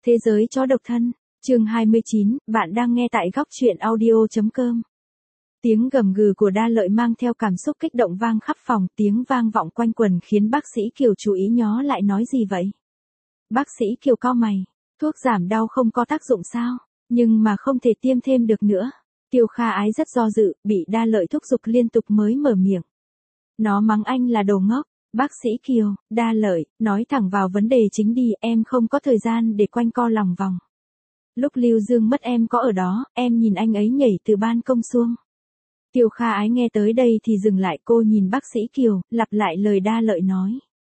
Thế giới chó độc thân, chương 29, bạn đang nghe tại góc truyện audio.com. Tiếng gầm gừ của Đa Lợi mang theo cảm xúc kích động vang khắp phòng, tiếng vang vọng quanh quần khiến bác sĩ Kiều chú ý nhó lại nói gì vậy. Bác sĩ Kiều cau mày, thuốc giảm đau không có tác dụng sao, nhưng mà không thể tiêm thêm được nữa. Tiêu Kha Ái rất do dự, bị Đa Lợi thúc giục liên tục mới mở miệng. Nó mắng anh là đồ ngốc. Bác sĩ Kiều, Đa Lợi, nói thẳng vào vấn đề chính đi, em không có thời gian để quanh co lòng vòng. Lúc Lưu Dương mất em có ở đó, em nhìn anh ấy nhảy từ ban công xuống. Tiêu Kha Ái nghe tới đây thì dừng lại, cô nhìn bác sĩ Kiều, lặp lại lời Đa Lợi nói.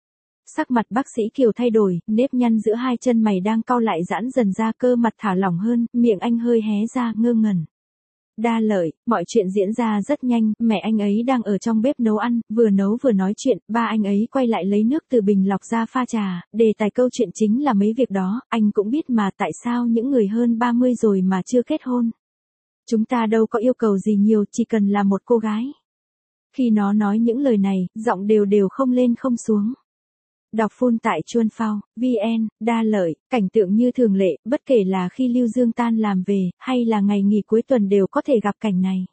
Sắc mặt bác sĩ Kiều thay đổi, nếp nhăn giữa hai chân mày đang cau lại giãn dần ra, cơ mặt thả lỏng hơn, miệng anh hơi hé ra, ngơ ngẩn. Đa Lợi, mọi chuyện diễn ra rất nhanh, mẹ anh ấy đang ở trong bếp nấu ăn, vừa nấu vừa nói chuyện, ba anh ấy quay lại lấy nước từ bình lọc ra pha trà, đề tài câu chuyện chính là mấy việc đó, anh cũng biết mà, tại sao những người hơn 30 rồi mà chưa kết hôn. Chúng ta đâu có yêu cầu gì nhiều, chỉ cần là một cô gái. Khi nó nói những lời này, giọng đều đều không lên không xuống. Đọc phun tại Chuan Phao, VN, Đa Lợi, cảnh tượng như thường lệ, bất kể là khi Lưu Dương tan làm về, hay là ngày nghỉ cuối tuần đều có thể gặp cảnh này.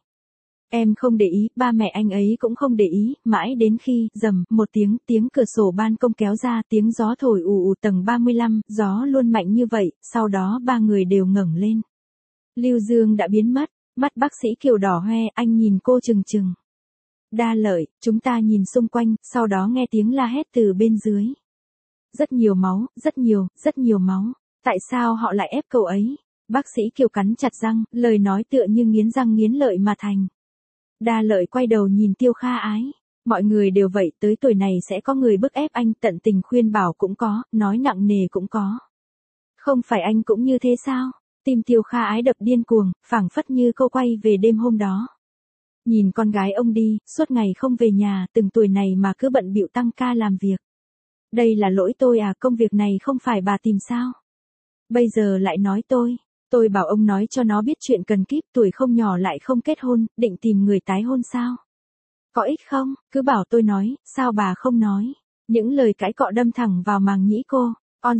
Em không để ý, ba mẹ anh ấy cũng không để ý, mãi đến khi, rầm, một tiếng cửa sổ ban công kéo ra, tiếng gió thổi ù ù tầng 35, gió luôn mạnh như vậy, sau đó ba người đều ngẩng lên. Lưu Dương đã biến mất, mắt bác sĩ Kiều đỏ hoe, anh nhìn cô chừng chừng. Đa Lợi, chúng ta nhìn xung quanh, sau đó nghe tiếng la hét từ bên dưới. Rất nhiều máu, rất nhiều máu. Tại sao họ lại ép cậu ấy? Bác sĩ Kiều cắn chặt răng, lời nói tựa như nghiến răng nghiến lợi mà thành. Đa Lợi quay đầu nhìn Tiêu Kha Ái. Mọi người đều vậy, tới tuổi này sẽ có người bức ép anh, tận tình khuyên bảo cũng có, nói nặng nề cũng có. Không phải anh cũng như thế sao? Tim Tiêu Kha Ái đập điên cuồng, phảng phất như cô quay về đêm hôm đó. Nhìn con gái ông đi, suốt ngày không về nhà, từng tuổi này mà cứ bận bịu tăng ca làm việc. Đây là lỗi tôi à, công việc này không phải bà tìm sao? Bây giờ lại nói tôi bảo ông nói cho nó biết chuyện cần kíp, tuổi không nhỏ lại không kết hôn, định tìm người tái hôn sao? Có ích không, cứ bảo tôi nói, sao bà không nói? Những lời cãi cọ đâm thẳng vào màng nhĩ cô. On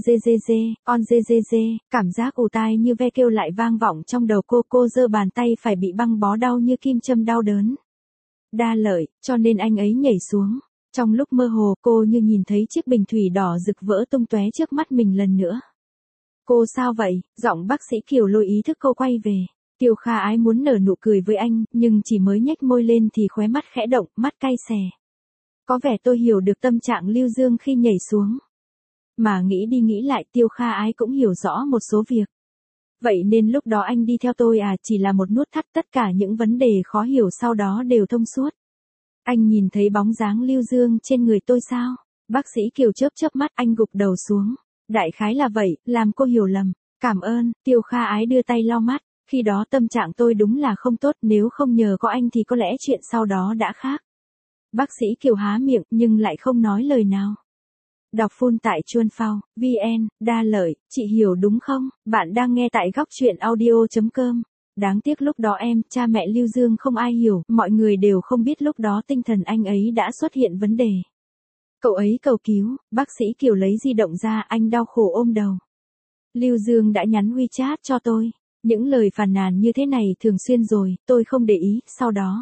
dê dê, cảm giác ù tai như ve kêu lại vang vọng trong đầu cô giơ bàn tay phải bị băng bó đau như kim châm đau đớn. Đa Lợi, cho nên anh ấy nhảy xuống. Trong lúc mơ hồ cô như nhìn thấy chiếc bình thủy đỏ rực vỡ tung tóe trước mắt mình lần nữa. Cô sao vậy? Giọng bác sĩ Kiều lôi ý thức cô quay về. Tiêu Kha Ái muốn nở nụ cười với anh, nhưng chỉ mới nhếch môi lên thì khóe mắt khẽ động, mắt cay xè. Có vẻ tôi hiểu được tâm trạng Lưu Dương khi nhảy xuống. Mà nghĩ đi nghĩ lại, Tiêu Kha Ái cũng hiểu rõ một số việc. Vậy nên lúc đó anh đi theo tôi à, chỉ là một nút thắt, tất cả những vấn đề khó hiểu sau đó đều thông suốt. Anh nhìn thấy bóng dáng Lưu Dương trên người tôi sao? Bác sĩ Kiều chớp mắt, anh gục đầu xuống. Đại khái là vậy, làm cô hiểu lầm. Cảm ơn, Tiêu Kha Ái đưa tay lau mắt. Khi đó tâm trạng tôi đúng là không tốt, nếu không nhờ có anh thì có lẽ chuyện sau đó đã khác. Bác sĩ Kiều há miệng nhưng lại không nói lời nào. Đọc phun tại Chuan Phao, VN, Đa Lợi, chị hiểu đúng không? Bạn đang nghe tại góc truyện audio.com. Đáng tiếc lúc đó em, cha mẹ Lưu Dương không ai hiểu, mọi người đều không biết lúc đó tinh thần anh ấy đã xuất hiện vấn đề. Cậu ấy cầu cứu, bác sĩ Kiều lấy di động ra, anh đau khổ ôm đầu. Lưu Dương đã nhắn WeChat cho tôi. Những lời phàn nàn như thế này thường xuyên rồi, tôi không để ý, sau đó.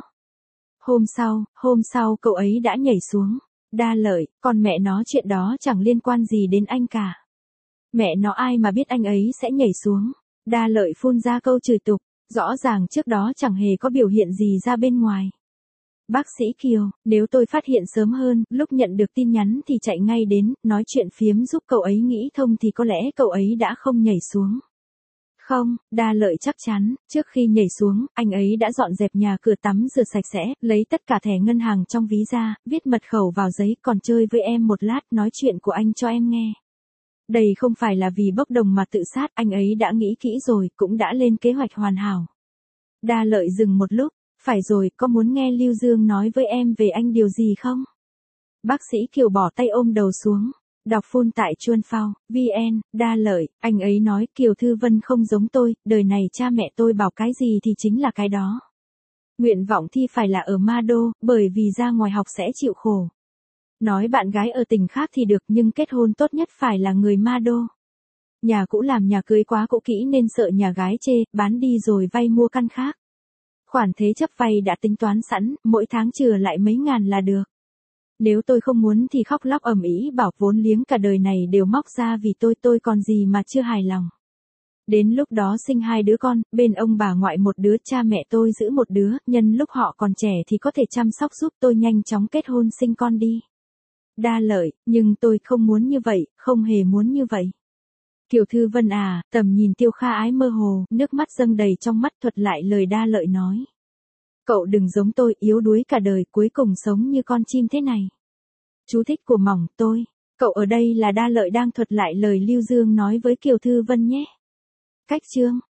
Hôm sau cậu ấy đã nhảy xuống. Đa Lợi, còn mẹ nó chuyện đó chẳng liên quan gì đến anh cả. Mẹ nó ai mà biết anh ấy sẽ nhảy xuống. Đa Lợi phun ra câu chửi tục, rõ ràng trước đó chẳng hề có biểu hiện gì ra bên ngoài. Bác sĩ Kiều, nếu tôi phát hiện sớm hơn, lúc nhận được tin nhắn thì chạy ngay đến, nói chuyện phiếm giúp cậu ấy nghĩ thông thì có lẽ cậu ấy đã không nhảy xuống. Không, Đa Lợi chắc chắn, trước khi nhảy xuống, anh ấy đã dọn dẹp nhà cửa tắm rửa sạch sẽ, lấy tất cả thẻ ngân hàng trong ví ra, viết mật khẩu vào giấy, còn chơi với em một lát, nói chuyện của anh cho em nghe. Đây không phải là vì bốc đồng mà tự sát, anh ấy đã nghĩ kỹ rồi, cũng đã lên kế hoạch hoàn hảo. Đa Lợi dừng một lúc, phải rồi, có muốn nghe Lưu Dương nói với em về anh điều gì không? Bác sĩ Kiều bỏ tay ôm đầu xuống. Đọc phun tại Chuan Phao, VN, Đa Lợi, anh ấy nói Kiều Thư Vân không giống tôi, đời này cha mẹ tôi bảo cái gì thì chính là cái đó. Nguyện vọng thi phải là ở Ma Đô, bởi vì ra ngoài học sẽ chịu khổ. Nói bạn gái ở tỉnh khác thì được nhưng kết hôn tốt nhất phải là người Ma Đô. Nhà cũ làm nhà cưới quá cũ kỹ nên sợ nhà gái chê, bán đi rồi vay mua căn khác. Khoản thế chấp vay đã tính toán sẵn, mỗi tháng chừa lại mấy ngàn là được. Nếu tôi không muốn thì khóc lóc ầm ĩ bảo vốn liếng cả đời này đều móc ra vì tôi còn gì mà chưa hài lòng. Đến lúc đó sinh 2 đứa con, bên ông bà ngoại một đứa, cha mẹ tôi giữ một đứa, nhân lúc họ còn trẻ thì có thể chăm sóc giúp tôi nhanh chóng kết hôn sinh con đi. Đa Lợi, nhưng tôi không muốn như vậy, không hề muốn như vậy. Kiều Thư Vân à, tầm nhìn Tiêu Kha Ái mơ hồ, nước mắt dâng đầy trong mắt thuật lại lời Đa Lợi nói. Cậu đừng giống tôi, yếu đuối cả đời, cuối cùng sống như con chim thế này. Chú thích của mỏng, tôi. Cậu ở đây là Đa Lợi đang thuật lại lời Lưu Dương nói với Kiều Thư Vân nhé. Cách chương